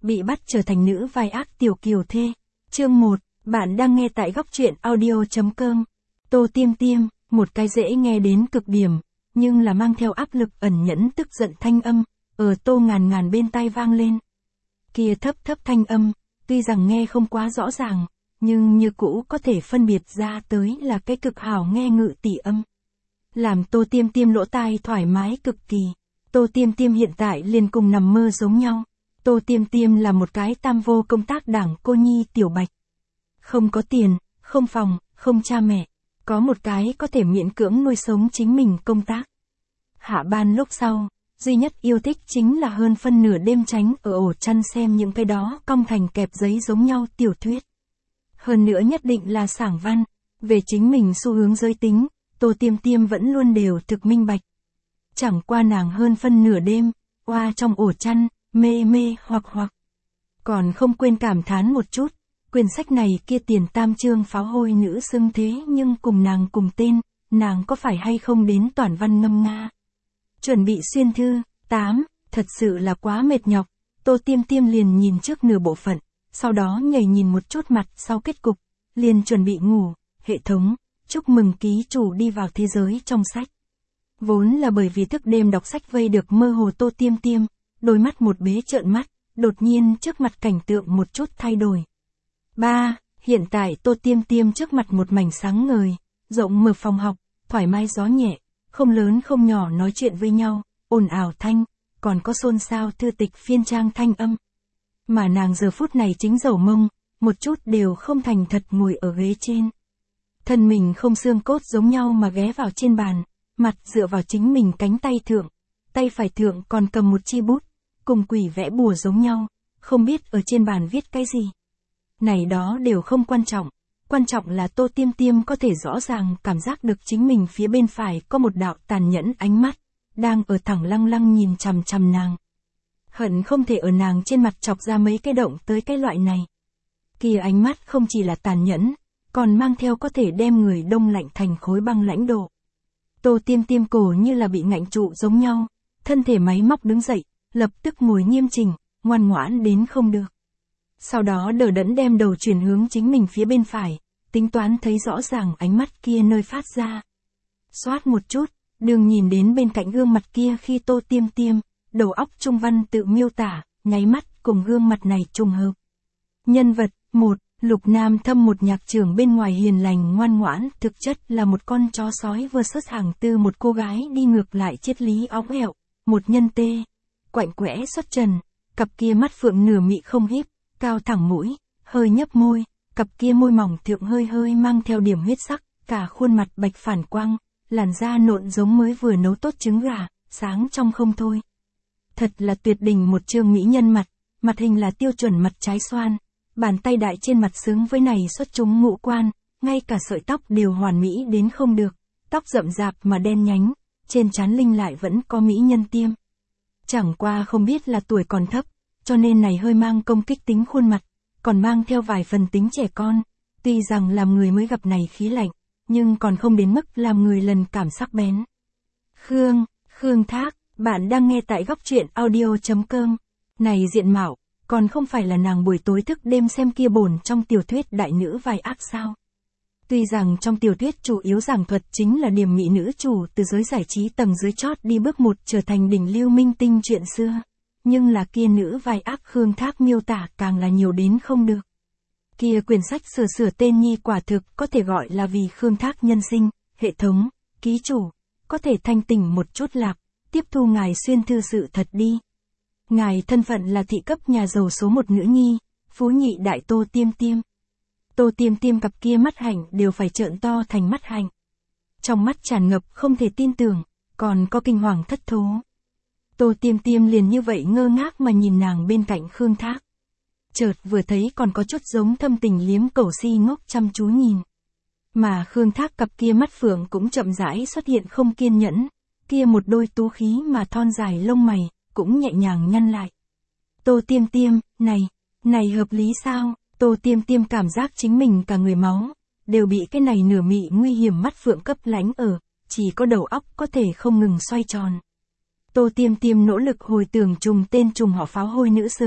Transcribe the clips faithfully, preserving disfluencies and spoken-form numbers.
Bị bắt trở thành nữ vai ác tiểu kiều thê. Chương một, bạn đang nghe tại góc truyện audio chấm com. Tô Tiêm Tiêm, một cái dễ nghe đến cực điểm, nhưng là mang theo áp lực ẩn nhẫn tức giận thanh âm, ở Tô Ngàn Ngàn bên tai vang lên. Kia thấp thấp thanh âm, tuy rằng nghe không quá rõ ràng, nhưng như cũ có thể phân biệt ra tới là cái cực hảo nghe ngự tỷ âm. Làm Tô Tiêm Tiêm lỗ tai thoải mái cực kỳ. Tô Tiêm Tiêm hiện tại liền cùng nằm mơ giống nhau. Tô Tiêm Tiêm là một cái tam vô công tác đảng cô nhi tiểu bạch. Không có tiền, không phòng, không cha mẹ. Có một cái có thể miễn cưỡng nuôi sống chính mình công tác. Hạ ban lúc sau, duy nhất yêu thích chính là hơn phân nửa đêm tránh ở ổ chăn xem những cái đó cong thành kẹp giấy giống nhau tiểu thuyết. Hơn nữa nhất định là sảng văn. Về chính mình xu hướng giới tính, Tô Tiêm Tiêm vẫn luôn đều thực minh bạch. Chẳng qua nàng hơn phân nửa đêm, oa trong ổ chăn, mê mê hoặc hoặc. Còn không quên cảm thán một chút, quyển sách này kia tiền tam chương pháo hôi nữ xưng thế nhưng cùng nàng cùng tên, nàng có phải hay không đến toàn văn ngâm nga. Chuẩn bị xuyên thư, tám, thật sự là quá mệt nhọc, Tô Tiêm Tiêm liền nhìn trước nửa bộ phận, sau đó nhảy nhìn một chút mặt sau kết cục, liền chuẩn bị ngủ, hệ thống, chúc mừng ký chủ đi vào thế giới trong sách. Vốn là bởi vì thức đêm đọc sách vây được mơ hồ Tô Tiêm Tiêm, đôi mắt một bế trợn mắt, đột nhiên trước mặt cảnh tượng một chút thay đổi. ba. Hiện tại Tô Tiêm Tiêm trước mặt một mảnh sáng ngời, rộng mở phòng học, thoải mái gió nhẹ, không lớn không nhỏ nói chuyện với nhau, ồn ào thanh, còn có xôn xao thư tịch phiên trang thanh âm. Mà nàng giờ phút này chính dầu mông, một chút đều không thành thật ngồi ở ghế trên. Thân mình không xương cốt giống nhau mà ghé vào trên bàn, mặt dựa vào chính mình cánh tay thượng, tay phải thượng còn cầm một chi bút, cùng quỷ vẽ bùa giống nhau, không biết ở trên bàn viết cái gì. Này đó đều không quan trọng, quan trọng là Tô Tiêm Tiêm có thể rõ ràng cảm giác được chính mình phía bên phải có một đạo tàn nhẫn ánh mắt, đang ở thẳng lăng lăng nhìn chằm chằm nàng. Hận không thể ở nàng trên mặt chọc ra mấy cái động tới cái loại này. Kia ánh mắt không chỉ là tàn nhẫn, còn mang theo có thể đem người đông lạnh thành khối băng lãnh độ. Tô Tiêm Tiêm cổ như là bị ngạnh trụ giống nhau, thân thể máy móc đứng dậy, lập tức ngồi nghiêm chỉnh, ngoan ngoãn đến không được. Sau đó đờ đẫn đem đầu chuyển hướng chính mình phía bên phải, tính toán thấy rõ ràng ánh mắt kia nơi phát ra. Xoát một chút, đừng nhìn đến bên cạnh gương mặt kia khi Tô Tiêm Tiêm, đầu óc trung văn tự miêu tả, nháy mắt cùng gương mặt này trùng hợp. Nhân vật, một, Lục Nam Thâm một nhạc trưởng bên ngoài hiền lành ngoan ngoãn, thực chất là một con chó sói vừa xuất hàng từ một cô gái đi ngược lại triết lý óng ẹo, một nhân tê, quạnh quẽ xuất trần, cặp kia mắt phượng nửa mị không híp, cao thẳng mũi, hơi nhấp môi, cặp kia môi mỏng thượng hơi hơi mang theo điểm huyết sắc, cả khuôn mặt bạch phản quang, làn da nộn giống mới vừa nấu tốt trứng gà, sáng trong không thôi. Thật là tuyệt đỉnh một chương mỹ nhân mặt, mặt hình là tiêu chuẩn mặt trái xoan, bàn tay đại trên mặt xứng với này xuất chúng ngũ quan, ngay cả sợi tóc đều hoàn mỹ đến không được, tóc rậm rạp mà đen nhánh, trên trán linh lại vẫn có mỹ nhân tiêm. Chẳng qua không biết là tuổi còn thấp, cho nên này hơi mang công kích tính khuôn mặt, còn mang theo vài phần tính trẻ con, tuy rằng làm người mới gặp này khí lạnh, nhưng còn không đến mức làm người lần cảm sắc bén. Khương, Khương Thác, bạn đang nghe tại góc truyện audio chấm com. Này diện mạo, còn không phải là nàng buổi tối thức đêm xem kia bổn trong tiểu thuyết đại nữ vai ác sao. Tuy rằng trong tiểu thuyết chủ yếu giảng thuật chính là điểm mỹ nữ chủ từ giới giải trí tầng dưới chót đi bước một trở thành đỉnh lưu minh tinh chuyện xưa, nhưng là kia nữ vai ác Khương Thác miêu tả càng là nhiều đến không được. Kia quyển sách sửa sửa tên nhi quả thực có thể gọi là vì Khương Thác nhân sinh, hệ thống, ký chủ, có thể thanh tỉnh một chút lạc, tiếp thu ngài xuyên thư sự thật đi. Ngài thân phận là thị cấp nhà giàu số một nữ nhi, phú nhị đại Tô Tiêm Tiêm. Tô Tiêm Tiêm cặp kia mắt hạnh đều phải trợn to thành mắt hạnh. Trong mắt tràn ngập không thể tin tưởng, còn có kinh hoàng thất thố. Tô Tiêm Tiêm liền như vậy ngơ ngác mà nhìn nàng bên cạnh Khương Thác. Chợt vừa thấy còn có chút giống thâm tình liếm cẩu si ngốc chăm chú nhìn. Mà Khương Thác cặp kia mắt phượng cũng chậm rãi xuất hiện không kiên nhẫn, kia một đôi tú khí mà thon dài lông mày, cũng nhẹ nhàng nhăn lại. Tô Tiêm Tiêm, này, này hợp lý sao? Tô Tiêm Tiêm cảm giác chính mình cả người máu, đều bị cái này nửa mị nguy hiểm mắt phượng cấp lánh ở, chỉ có đầu óc có thể không ngừng xoay tròn. Tô Tiêm Tiêm nỗ lực hồi tưởng trùng tên trùng họ pháo hôi nữ xứng,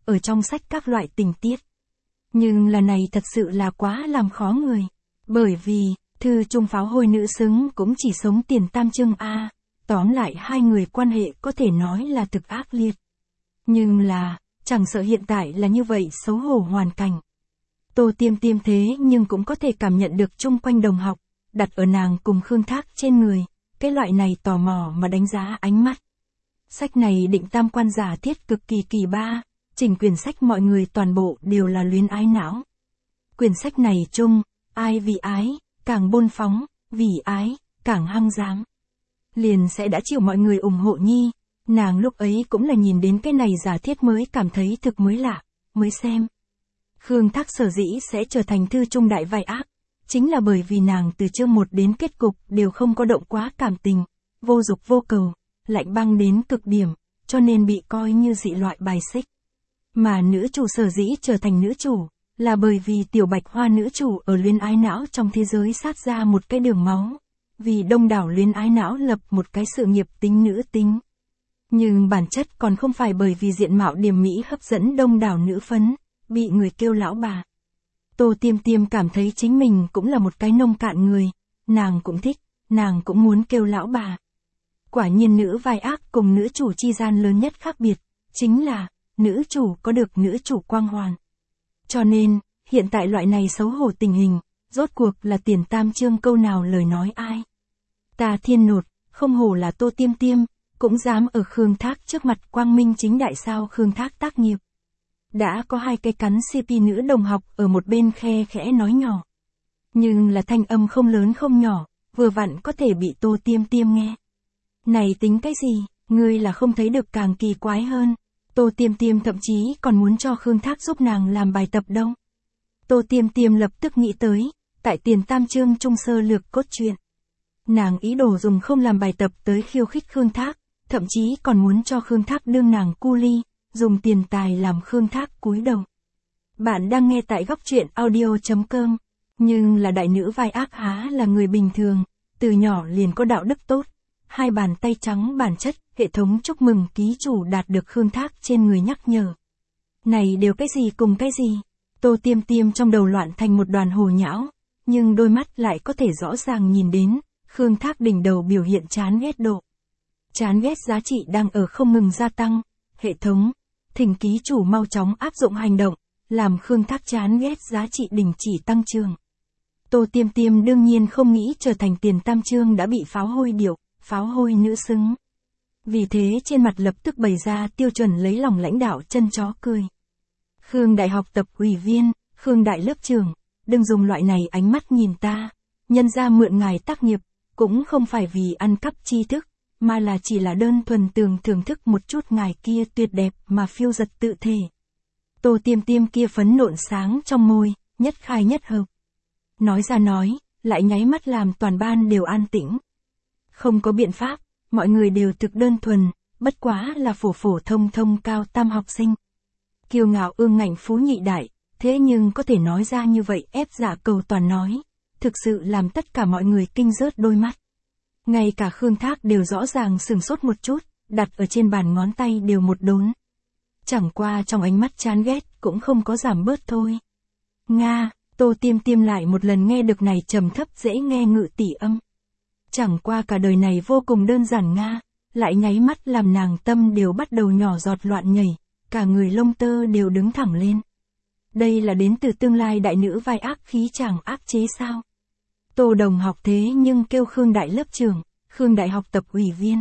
ở trong sách các loại tình tiết. Nhưng là này thật sự là quá làm khó người. Bởi vì, thư trung pháo hôi nữ xứng cũng chỉ sống tiền tam chương A, tóm lại hai người quan hệ có thể nói là thực ác liệt. Nhưng là, chẳng sợ hiện tại là như vậy xấu hổ hoàn cảnh. Tô Tiêm Tiêm thế nhưng cũng có thể cảm nhận được chung quanh đồng học, đặt ở nàng cùng Khương Thác trên người, cái loại này tò mò mà đánh giá ánh mắt. Sách này định tam quan giả thiết cực kỳ kỳ ba, chỉnh quyển sách mọi người toàn bộ đều là luyến ái não. Quyển sách này chung, ai vì ái, càng bôn phóng, vì ái, càng hăng dám. Liền sẽ đã chịu mọi người ủng hộ nhi, nàng lúc ấy cũng là nhìn đến cái này giả thiết mới cảm thấy thực mới lạ, mới xem. Khương Thác sở dĩ sẽ trở thành thư trung đại vai ác, chính là bởi vì nàng từ chương một đến kết cục đều không có động quá cảm tình, vô dục vô cầu, lạnh băng đến cực điểm, cho nên bị coi như dị loại bài xích. Mà nữ chủ sở dĩ trở thành nữ chủ, là bởi vì tiểu bạch hoa nữ chủ ở luyến ái não trong thế giới sát ra một cái đường máu, vì đông đảo luyến ái não lập một cái sự nghiệp tính nữ tính. Nhưng bản chất còn không phải bởi vì diện mạo điềm mỹ hấp dẫn đông đảo nữ phấn, bị người kêu lão bà. Tô Tiêm Tiêm cảm thấy chính mình cũng là một cái nông cạn người, nàng cũng thích, nàng cũng muốn kêu lão bà. Quả nhiên nữ vai ác cùng nữ chủ chi gian lớn nhất khác biệt, chính là, nữ chủ có được nữ chủ quang hoàn. Cho nên, hiện tại loại này xấu hổ tình hình, rốt cuộc là tiền tam chương câu nào lời nói ai. Ta thiên nột, không hổ là Tô Tiêm Tiêm, cũng dám ở Khương Thác trước mặt quang minh chính đại sao Khương Thác tác nghiệp. Đã có hai cái cắn xê pê nữ đồng học ở một bên khe khẽ nói nhỏ. Nhưng là thanh âm không lớn không nhỏ, vừa vặn có thể bị Tô Tiêm Tiêm nghe. Này tính cái gì, ngươi là không thấy được càng kỳ quái hơn. Tô Tiêm Tiêm thậm chí còn muốn cho Khương Thác giúp nàng làm bài tập đâu. Tô Tiêm Tiêm lập tức nghĩ tới, tại tiền tam chương trung sơ lược cốt truyện. Nàng ý đồ dùng không làm bài tập tới khiêu khích Khương Thác, thậm chí còn muốn cho Khương Thác đương nàng cu ly, dùng tiền tài làm Khương Thác cúi đầu. Bạn đang nghe tại góc truyện audio chấm com, nhưng là đại nữ vai ác há là người bình thường, từ nhỏ liền có đạo đức tốt, hai bàn tay trắng bản chất, hệ thống chúc mừng ký chủ đạt được Khương Thác trên người nhắc nhở. Này đều cái gì cùng cái gì? Tô Tiêm Tiêm trong đầu loạn thành một đoàn hồ nhão, nhưng đôi mắt lại có thể rõ ràng nhìn đến, Khương Thác đỉnh đầu biểu hiện chán ghét độ. Chán ghét giá trị đang ở không ngừng gia tăng, hệ thống, thỉnh ký chủ mau chóng áp dụng hành động, làm Khương Thác chán ghét giá trị đình chỉ tăng trưởng. Tô Tiêm Tiêm đương nhiên không nghĩ trở thành tiền tam chương đã bị pháo hôi điệu, pháo hôi nữ xứng. Vì thế trên mặt lập tức bày ra tiêu chuẩn lấy lòng lãnh đạo chân chó cười. Khương đại học tập ủy viên, Khương đại lớp trưởng, đừng dùng loại này ánh mắt nhìn ta, nhân ra mượn ngài tác nghiệp, cũng không phải vì ăn cắp tri thức, mà là chỉ là đơn thuần tường thưởng thức một chút ngài kia tuyệt đẹp mà phiêu giật tự thể. Tô Tiêm Tiêm kia phấn nộn sáng trong môi, nhất khai nhất hợp. Nói ra nói, lại nháy mắt làm toàn ban đều an tĩnh. Không có biện pháp, mọi người đều thực đơn thuần, bất quá là phổ phổ thông thông cao tam học sinh. Kiêu ngạo ương ngạnh phú nhị đại, thế nhưng có thể nói ra như vậy ép dạ cầu toàn nói, thực sự làm tất cả mọi người kinh rớt đôi mắt. Ngay cả Khương Thác đều rõ ràng sửng sốt một chút, đặt ở trên bàn ngón tay đều một đốn. Chẳng qua trong ánh mắt chán ghét cũng không có giảm bớt thôi. Nga, Tô Tiêm Tiêm lại một lần nghe được này trầm thấp dễ nghe ngự tỷ âm. Chẳng qua cả đời này vô cùng đơn giản Nga, lại nháy mắt làm nàng tâm đều bắt đầu nhỏ giọt loạn nhảy, cả người lông tơ đều đứng thẳng lên. Đây là đến từ tương lai đại nữ vai ác khí chàng áp chế sao? Tô đồng học thế nhưng kêu Khương đại lớp trưởng, Khương đại học tập ủy viên.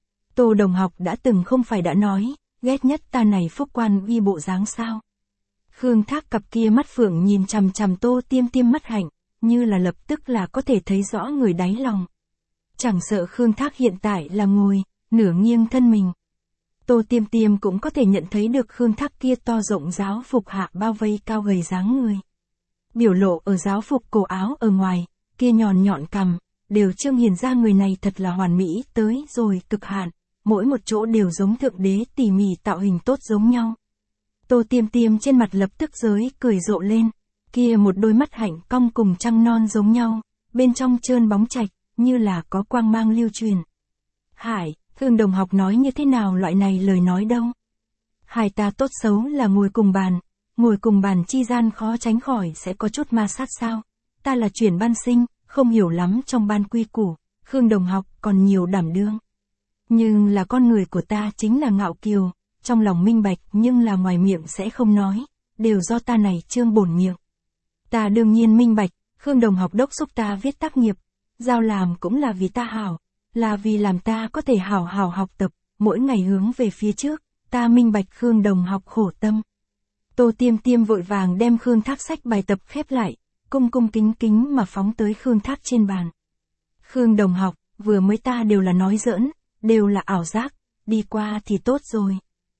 Tô đồng học đã từng không phải đã nói, ghét nhất ta này phúc quan uy bộ dáng sao? Khương Thác cặp kia mắt phượng nhìn chằm chằm Tô Tiêm Tiêm mắt hạnh, như là lập tức là có thể thấy rõ người đáy lòng. Chẳng sợ Khương Thác hiện tại là ngồi, nửa nghiêng thân mình. Tô Tiêm Tiêm cũng có thể nhận thấy được Khương Thác kia to rộng giáo phục hạ bao vây cao gầy dáng người. Biểu lộ ở giáo phục cổ áo ở ngoài, kia nhọn nhọn cằm, đều trương hiển ra người này thật là hoàn mỹ tới rồi cực hạn, mỗi một chỗ đều giống thượng đế tỉ mỉ tạo hình tốt giống nhau. Tô Tiêm Tiêm trên mặt lập tức giới cười rộ lên, kia một đôi mắt hạnh cong cùng trăng non giống nhau, bên trong trơn bóng trạch, như là có quang mang lưu truyền. Hải, Khương đồng học nói như thế nào loại này lời nói đâu? Hai ta tốt xấu là ngồi cùng bàn, ngồi cùng bàn chi gian khó tránh khỏi sẽ có chút ma sát sao. Ta là chuyển ban sinh, không hiểu lắm trong ban quy củ, Khương đồng học còn nhiều đảm đương. Nhưng là con người của ta chính là ngạo kiều, trong lòng minh bạch nhưng là ngoài miệng sẽ không nói, đều do ta này trương bổn miệng. Ta đương nhiên minh bạch, Khương đồng học đốc xúc ta viết tác nghiệp, giao làm cũng là vì ta hảo, là vì làm ta có thể hảo hảo học tập, mỗi ngày hướng về phía trước, ta minh bạch Khương đồng học khổ tâm. Tô Tiêm Tiêm vội vàng đem Khương Thác sách bài tập khép lại, cung cung kính kính mà phóng tới Khương Thác trên bàn. Khương đồng học, vừa mới ta đều là nói giỡn, đều là ảo giác, đi qua thì tốt rồi.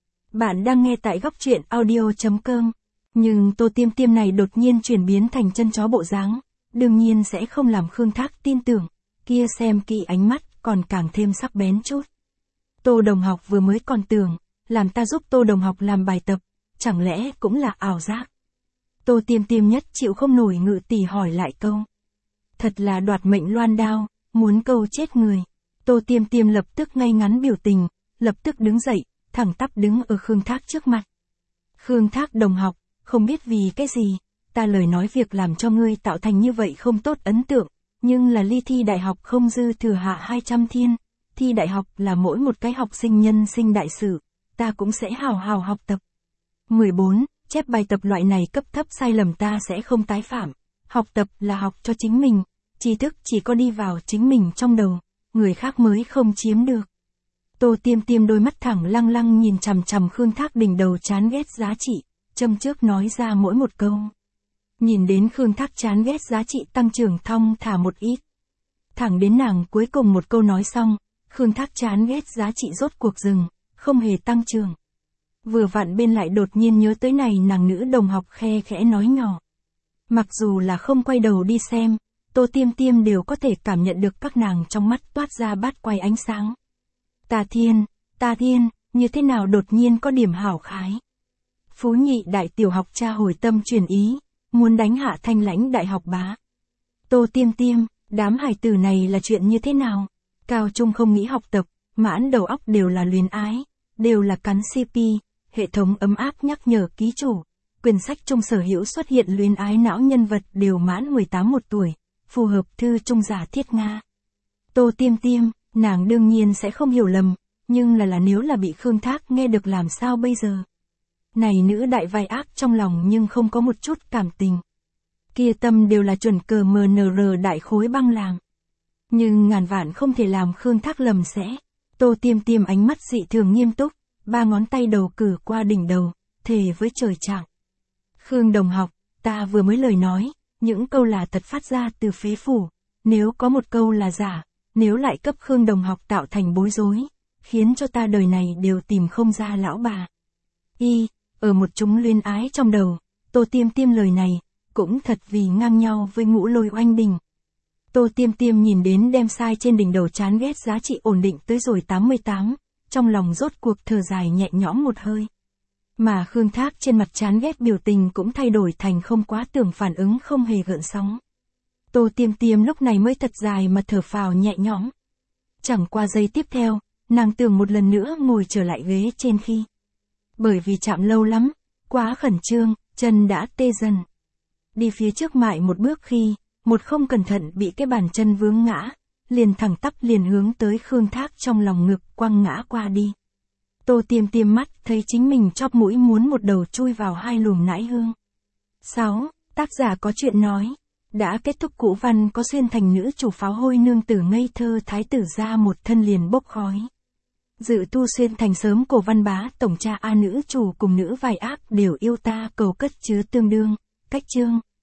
Bạn đang nghe tại góc truyện audio chấm com, nhưng Tô Tiêm Tiêm này đột nhiên chuyển biến thành chân chó bộ dáng, đương nhiên sẽ không làm Khương Thác tin tưởng, kia xem kỹ ánh mắt còn càng thêm sắc bén chút. Tô đồng học vừa mới còn tưởng, làm ta giúp Tô đồng học làm bài tập, chẳng lẽ cũng là ảo giác. Tô Tiêm Tiêm nhất chịu không nổi ngự tỷ hỏi lại câu. Thật là đoạt mệnh loan đao, muốn câu chết người. Tô Tiêm Tiêm lập tức ngay ngắn biểu tình, lập tức đứng dậy, thẳng tắp đứng ở Khương Thác trước mặt. Khương Thác đồng học, không biết vì cái gì, ta lời nói việc làm cho ngươi tạo thành như vậy không tốt ấn tượng, nhưng là ly thi đại học không dư thừa hạ hai trăm thiên, thi đại học là mỗi một cái học sinh nhân sinh đại sự, ta cũng sẽ hào hào học tập. mười bốn. Chép bài tập loại này cấp thấp sai lầm ta sẽ không tái phạm, học tập là học cho chính mình, tri thức chỉ có đi vào chính mình trong đầu, người khác mới không chiếm được. Tô Tiêm Tiêm đôi mắt thẳng lăng lăng nhìn chằm chằm Khương Thác đỉnh đầu chán ghét giá trị, châm trước nói ra mỗi một câu. Nhìn đến Khương Thác chán ghét giá trị tăng trưởng thong thả một ít. Thẳng đến nàng cuối cùng một câu nói xong, Khương Thác chán ghét giá trị rốt cuộc dừng, không hề tăng trưởng. Vừa vặn bên lại đột nhiên nhớ tới này nàng nữ đồng học khe khẽ nói nhỏ. Mặc dù là không quay đầu đi xem, Tô Tiêm Tiêm đều có thể cảm nhận được các nàng trong mắt toát ra bát quay ánh sáng. Ta thiên, ta thiên, như thế nào đột nhiên có điểm hảo khái. Phú nhị đại tiểu học cha hồi tâm chuyển ý, muốn đánh hạ thanh lãnh đại học bá. Tô Tiêm Tiêm, đám hải tử này là chuyện như thế nào? Cao trung không nghĩ học tập, mãn đầu óc đều là luyến ái, đều là cắn xê pê, hệ thống ấm áp nhắc nhở ký chủ. Quyển sách trung sở hữu xuất hiện luyến ái não nhân vật đều mãn mười tám một tuổi, phù hợp thư trung giả thiết Nga. Tô Tiêm Tiêm, nàng đương nhiên sẽ không hiểu lầm, nhưng là là nếu là bị Khương Thác nghe được làm sao bây giờ? Này nữ đại vai ác trong lòng nhưng không có một chút cảm tình. Kia tâm đều là chuẩn cờ em en rờ đại khối băng làm. Nhưng ngàn vạn không thể làm Khương Thác lầm sẽ. Tô Tiêm Tiêm ánh mắt dị thường nghiêm túc, ba ngón tay đầu cử qua đỉnh đầu, thề với trời trạng. Khương đồng học, ta vừa mới lời nói, những câu là thật phát ra từ phế phủ, nếu có một câu là giả, nếu lại cấp Khương đồng học tạo thành bối rối, khiến cho ta đời này đều tìm không ra lão bà. Y, ở một chúng luyến ái trong đầu, Tô Tiêm Tiêm lời này, cũng thật vì ngang nhau với ngũ lôi oanh đình. Tô Tiêm Tiêm nhìn đến đem sai trên đỉnh đầu chán ghét giá trị ổn định tới rồi tám mươi tám, trong lòng rốt cuộc thở dài nhẹ nhõm một hơi. Mà Khương Thác trên mặt chán ghét biểu tình cũng thay đổi thành không quá tưởng phản ứng không hề gợn sóng. Tô Tiêm Tiêm lúc này mới thật dài mà thở phào nhẹ nhõm. Chẳng qua giây tiếp theo, nàng tưởng một lần nữa ngồi trở lại ghế trên khi. Bởi vì chạm lâu lắm, quá khẩn trương, chân đã tê dần. Đi phía trước mại một bước khi, một không cẩn thận bị cái bàn chân vướng ngã, liền thẳng tắp liền hướng tới Khương Thác trong lòng ngực quăng ngã qua đi. Tô Tiêm Tiêm mắt thấy chính mình chóp mũi muốn một đầu chui vào hai luồng nãi hương. sáu. Tác giả có chuyện nói. Đã kết thúc cũ văn có xuyên thành nữ chủ pháo hôi nương tử ngây thơ thái tử ra một thân liền bốc khói. Dự tu xuyên thành sớm cổ văn bá tổng cha A nữ chủ cùng nữ vài ác đều yêu ta cầu cất chứa tương đương. Cách chương.